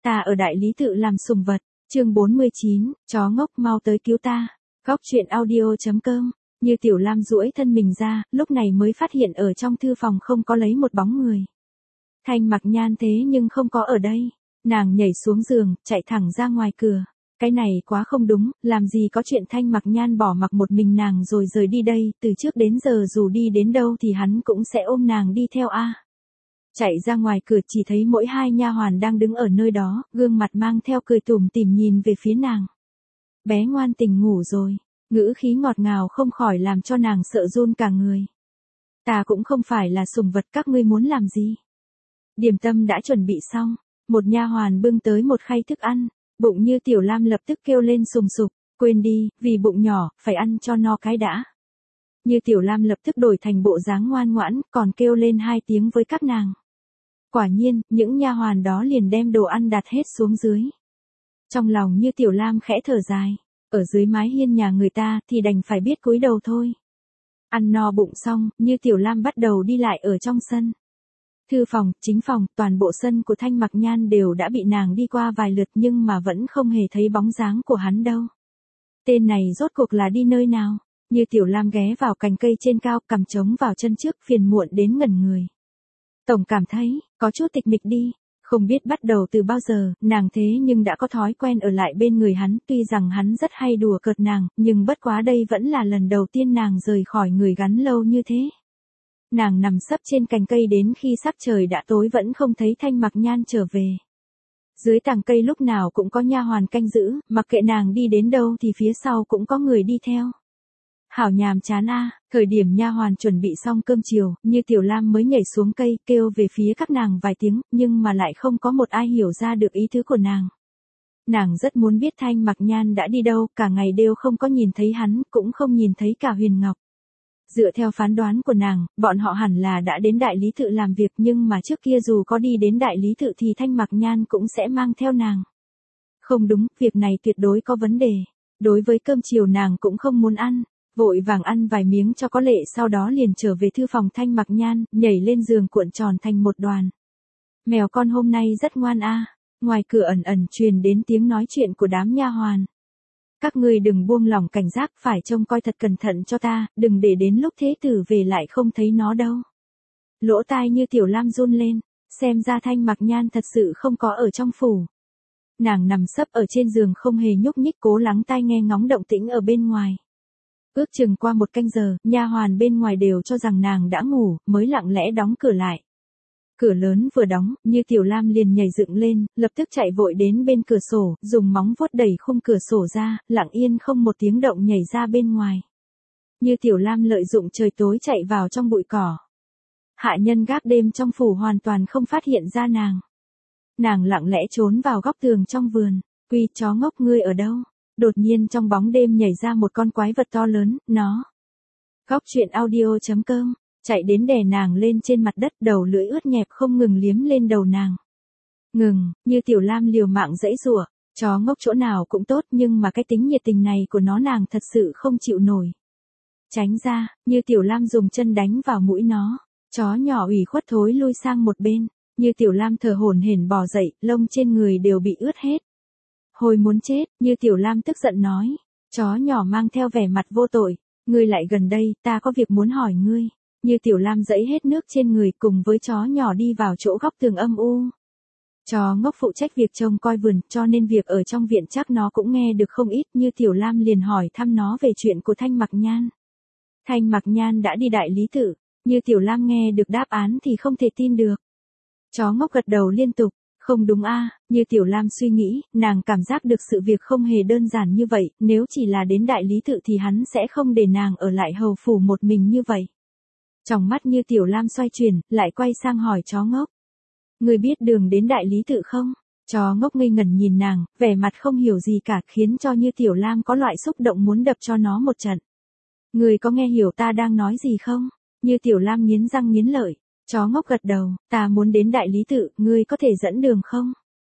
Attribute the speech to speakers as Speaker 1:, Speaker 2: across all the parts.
Speaker 1: Ta ở đại lý tự làm sùng vật. Chương 49, chó ngốc mau tới cứu ta. Góc truyện audio.com. Như Tiểu Lam duỗi thân mình ra, lúc này mới phát hiện ở trong thư phòng không có lấy một bóng người. Thanh Mặc Nhan thế nhưng không có ở đây. Nàng nhảy xuống giường, chạy thẳng ra ngoài cửa. Cái này quá không đúng, làm gì có chuyện Thanh Mặc Nhan bỏ mặc một mình nàng rồi rời đi đây, từ trước đến giờ dù đi đến đâu thì hắn cũng sẽ ôm nàng đi theo a. Chạy ra ngoài cửa chỉ thấy mỗi hai nha hoàn đang đứng ở nơi đó, gương mặt mang theo cười tủm tỉm nhìn về phía nàng. Bé ngoan tỉnh ngủ rồi, ngữ khí ngọt ngào không khỏi làm cho nàng sợ run cả người. Ta cũng không phải là sùng vật, các ngươi muốn làm gì? Điểm tâm đã chuẩn bị xong, một nha hoàn bưng tới một khay thức ăn, bụng Như Tiểu Lam lập tức kêu lên sùng sục, quên đi, vì bụng nhỏ, phải ăn cho no cái đã. Như Tiểu Lam lập tức đổi thành bộ dáng ngoan ngoãn, còn kêu lên hai tiếng với các nàng. Quả nhiên, những nha hoàn đó liền đem đồ ăn đặt hết xuống dưới. Trong lòng Như Tiểu Lam khẽ thở dài, ở dưới mái hiên nhà người ta thì đành phải biết cúi đầu thôi. Ăn no bụng xong, Như Tiểu Lam bắt đầu đi lại ở trong sân. Thư phòng, chính phòng, toàn bộ sân của Thanh Mặc Nhan đều đã bị nàng đi qua vài lượt nhưng mà vẫn không hề thấy bóng dáng của hắn đâu. Tên này rốt cuộc là đi nơi nào? Như Tiểu Lam ghé vào cành cây trên cao, cằm trống vào chân trước, phiền muộn đến ngẩn người. Tổng cảm thấy, có chút tịch mịch đi, không biết bắt đầu từ bao giờ, nàng thế nhưng đã có thói quen ở lại bên người hắn, tuy rằng hắn rất hay đùa cợt nàng, nhưng bất quá đây vẫn là lần đầu tiên nàng rời khỏi người gắn lâu như thế. Nàng nằm sấp trên cành cây đến khi sắc trời đã tối vẫn không thấy Thanh Mặc Nhan trở về. Dưới tàng cây lúc nào cũng có nha hoàn canh giữ, mặc kệ nàng đi đến đâu thì phía sau cũng có người đi theo. Hảo nhàm chán a. Thời điểm nha hoàn chuẩn bị xong cơm chiều, Như Tiểu Lam mới nhảy xuống cây, kêu về phía các nàng vài tiếng, nhưng mà lại không có một ai hiểu ra được ý tứ của nàng. Nàng rất muốn biết Thanh Mặc Nhan đã đi đâu, cả ngày đều không có nhìn thấy hắn, cũng không nhìn thấy cả Huyền Ngọc. Dựa theo phán đoán của nàng, bọn họ hẳn là đã đến đại lý tự làm việc, nhưng mà trước kia dù có đi đến đại lý tự thì Thanh Mặc Nhan cũng sẽ mang theo nàng. Không đúng, việc này tuyệt đối có vấn đề. Đối với cơm chiều nàng cũng không muốn ăn. Vội vàng ăn vài miếng cho có lệ, sau đó liền trở về thư phòng Thanh Mặc Nhan, nhảy lên giường cuộn tròn thành một đoàn. Mèo con hôm nay rất ngoan a. Ngoài cửa ẩn ẩn truyền đến tiếng nói chuyện của đám nha hoàn. Các ngươi đừng buông lỏng cảnh giác, phải trông coi thật cẩn thận cho ta, đừng để đến lúc thế tử về lại không thấy nó đâu. Lỗ tai Như Tiểu Lam run lên, xem ra Thanh Mặc Nhan thật sự không có ở trong phủ. Nàng nằm sấp ở trên giường không hề nhúc nhích, cố lắng tai nghe ngóng động tĩnh ở bên ngoài. Ước chừng qua một canh giờ, nha hoàn bên ngoài đều cho rằng nàng đã ngủ, mới lặng lẽ đóng cửa lại. Cửa lớn vừa đóng, Như Tiểu Lam liền nhảy dựng lên, lập tức chạy vội đến bên cửa sổ, dùng móng vuốt đẩy khung cửa sổ ra, lặng yên không một tiếng động nhảy ra bên ngoài. Như Tiểu Lam lợi dụng trời tối chạy vào trong bụi cỏ. Hạ nhân gác đêm trong phủ hoàn toàn không phát hiện ra nàng. Nàng lặng lẽ trốn vào góc tường trong vườn. Quy chó ngốc, ngươi ở đâu? Đột nhiên trong bóng đêm nhảy ra một con quái vật to lớn, nó. Góc truyện audio.com, chạy đến đè nàng lên trên mặt đất, đầu lưỡi ướt nhẹp không ngừng liếm lên đầu nàng. Ngừng, Như Tiểu Lam liều mạng giãy giụa, chó ngốc chỗ nào cũng tốt nhưng mà cái tính nhiệt tình này của nó nàng thật sự không chịu nổi. Tránh ra, Như Tiểu Lam dùng chân đánh vào mũi nó, chó nhỏ ủy khuất thối lui sang một bên, Như Tiểu Lam thở hổn hển bò dậy, lông trên người đều bị ướt hết. Hồi muốn chết, Như Tiểu Lam tức giận nói. Chó nhỏ mang theo vẻ mặt vô tội. Ngươi lại gần đây, ta có việc muốn hỏi ngươi. Như Tiểu Lam dẫy hết nước trên người cùng với chó nhỏ đi vào chỗ góc tường âm u. Chó ngốc phụ trách việc trông coi vườn, cho nên việc ở trong viện chắc nó cũng nghe được không ít. Như Tiểu Lam liền hỏi thăm nó về chuyện của Thanh Mặc Nhan. Thanh Mặc Nhan đã đi đại lý tự. Như Tiểu Lam nghe được đáp án thì không thể tin được. Chó ngốc gật đầu liên tục. Không đúng a. Như Tiểu Lam suy nghĩ, nàng cảm giác được sự việc không hề đơn giản như vậy, nếu chỉ là đến đại lý tự thì hắn sẽ không để nàng ở lại hầu phủ một mình như vậy. Trong mắt Như Tiểu Lam xoay chuyển, lại quay sang hỏi chó ngốc. Người biết đường đến đại lý tự không? Chó ngốc ngây ngẩn nhìn nàng, vẻ mặt không hiểu gì cả, khiến cho Như Tiểu Lam có loại xúc động muốn đập cho nó một trận. Người có nghe hiểu ta đang nói gì không? Như Tiểu Lam nghiến răng nghiến lợi. Chó ngốc gật đầu, ta muốn đến đại lý tự, ngươi có thể dẫn đường không?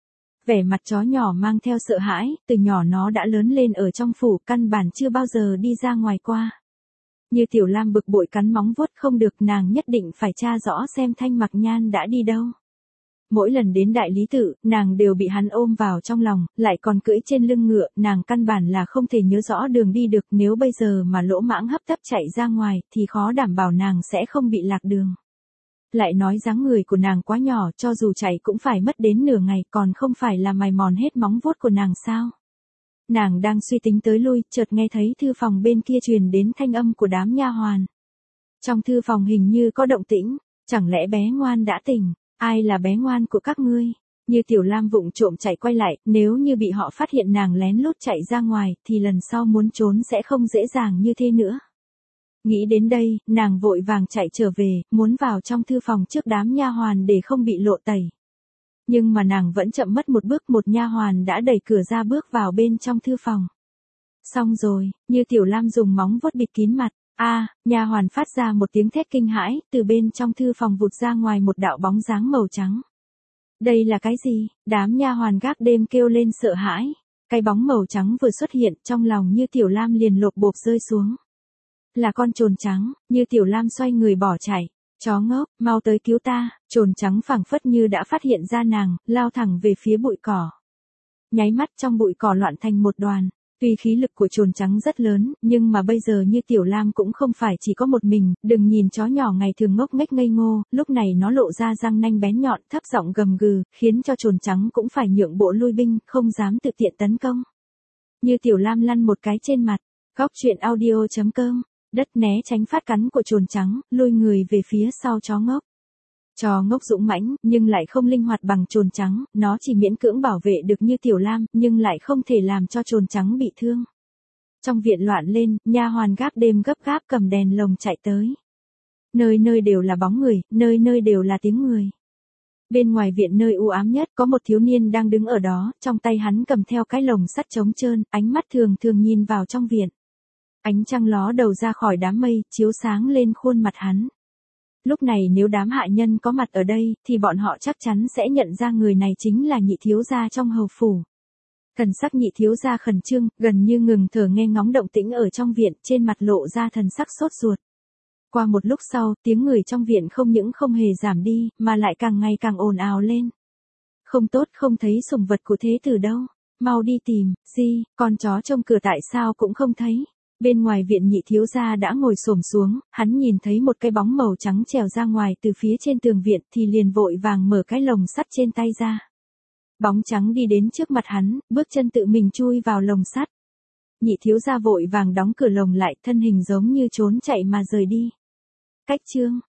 Speaker 1: Vẻ mặt chó nhỏ mang theo sợ hãi, từ nhỏ nó đã lớn lên ở trong phủ, căn bản chưa bao giờ đi ra ngoài qua. Như Tiểu Lam bực bội cắn móng vuốt, không được, nàng nhất định phải tra rõ xem Thanh Mặc Nhan đã đi đâu. Mỗi lần đến đại lý tự, nàng đều bị hắn ôm vào trong lòng, lại còn cưỡi trên lưng ngựa, nàng căn bản là không thể nhớ rõ đường đi được, nếu bây giờ mà lỗ mãng hấp tấp chạy ra ngoài, thì khó đảm bảo nàng sẽ không bị lạc đường. Lại nói dáng người của nàng quá nhỏ, cho dù chạy cũng phải mất đến nửa ngày, còn không phải là mài mòn hết móng vuốt của nàng sao? Nàng đang suy tính tới lui, chợt nghe thấy thư phòng bên kia truyền đến thanh âm của đám nha hoàn. Trong thư phòng hình như có động tĩnh, chẳng lẽ bé ngoan đã tỉnh? Ai là bé ngoan của các ngươi? Như Tiểu Lam vụng trộm chạy quay lại, nếu như bị họ phát hiện nàng lén lút chạy ra ngoài, thì lần sau muốn trốn sẽ không dễ dàng như thế nữa. Nghĩ đến đây, nàng vội vàng chạy trở về, muốn vào trong thư phòng trước đám nha hoàn để không bị lộ tẩy. Nhưng mà nàng vẫn chậm mất một bước, một nha hoàn đã đẩy cửa ra bước vào bên trong thư phòng. Xong rồi, Như Tiểu Lam dùng móng vuốt bịt kín mặt. Nha hoàn phát ra một tiếng thét kinh hãi, từ bên trong thư phòng vụt ra ngoài một đạo bóng dáng màu trắng. Đây là cái gì? Đám nha hoàn gác đêm kêu lên sợ hãi. Cái bóng màu trắng vừa xuất hiện, trong lòng Như Tiểu Lam liền lộp bộp rơi xuống. Là con trồn trắng. Như Tiểu Lam xoay người bỏ chạy. Chó ngốc, mau tới cứu ta. Trồn trắng phảng phất như đã phát hiện ra nàng, lao thẳng về phía bụi cỏ. Nháy mắt trong bụi cỏ loạn thành một đoàn. Tuy khí lực của trồn trắng rất lớn, nhưng mà bây giờ Như Tiểu Lam cũng không phải chỉ có một mình, đừng nhìn chó nhỏ ngày thường ngốc nghếch ngây ngô, lúc này nó lộ ra răng nanh bén nhọn, thấp giọng gầm gừ, khiến cho trồn trắng cũng phải nhượng bộ lui binh, không dám tự tiện tấn công. Như Tiểu Lam lăn một cái trên mặt, góc truyện audio.com, đất né tránh phát cắn của trồn trắng, lui người về phía sau chó ngốc. Chó ngốc dũng mãnh, nhưng lại không linh hoạt bằng trồn trắng, nó chỉ miễn cưỡng bảo vệ được Như Tiểu Lam, nhưng lại không thể làm cho trồn trắng bị thương. Trong viện loạn lên, nha hoàn gác đêm gấp gáp cầm đèn lồng chạy tới. Nơi nơi đều là bóng người, nơi nơi đều là tiếng người. Bên ngoài viện nơi u ám nhất, có một thiếu niên đang đứng ở đó, trong tay hắn cầm theo cái lồng sắt trống trơn, ánh mắt thường thường nhìn vào trong viện. Ánh trăng ló đầu ra khỏi đám mây, chiếu sáng lên khuôn mặt hắn. Lúc này nếu đám hạ nhân có mặt ở đây, thì bọn họ chắc chắn sẽ nhận ra người này chính là Nhị thiếu gia trong hầu phủ. Thần sắc Nhị thiếu gia khẩn trương, gần như ngừng thở nghe ngóng động tĩnh ở trong viện, trên mặt lộ ra thần sắc sốt ruột. Qua một lúc sau, tiếng người trong viện không những không hề giảm đi, mà lại càng ngày càng ồn ào lên. Không tốt, không thấy sủng vật của thế tử đâu. Mau đi tìm, con chó trông cửa tại sao cũng không thấy. Bên ngoài viện Nhị thiếu gia đã ngồi xổm xuống, hắn nhìn thấy một cái bóng màu trắng trèo ra ngoài từ phía trên tường viện thì liền vội vàng mở cái lồng sắt trên tay ra. Bóng trắng đi đến trước mặt hắn, bước chân tự mình chui vào lồng sắt. Nhị thiếu gia vội vàng đóng cửa lồng lại, thân hình giống như trốn chạy mà rời đi. Cách chương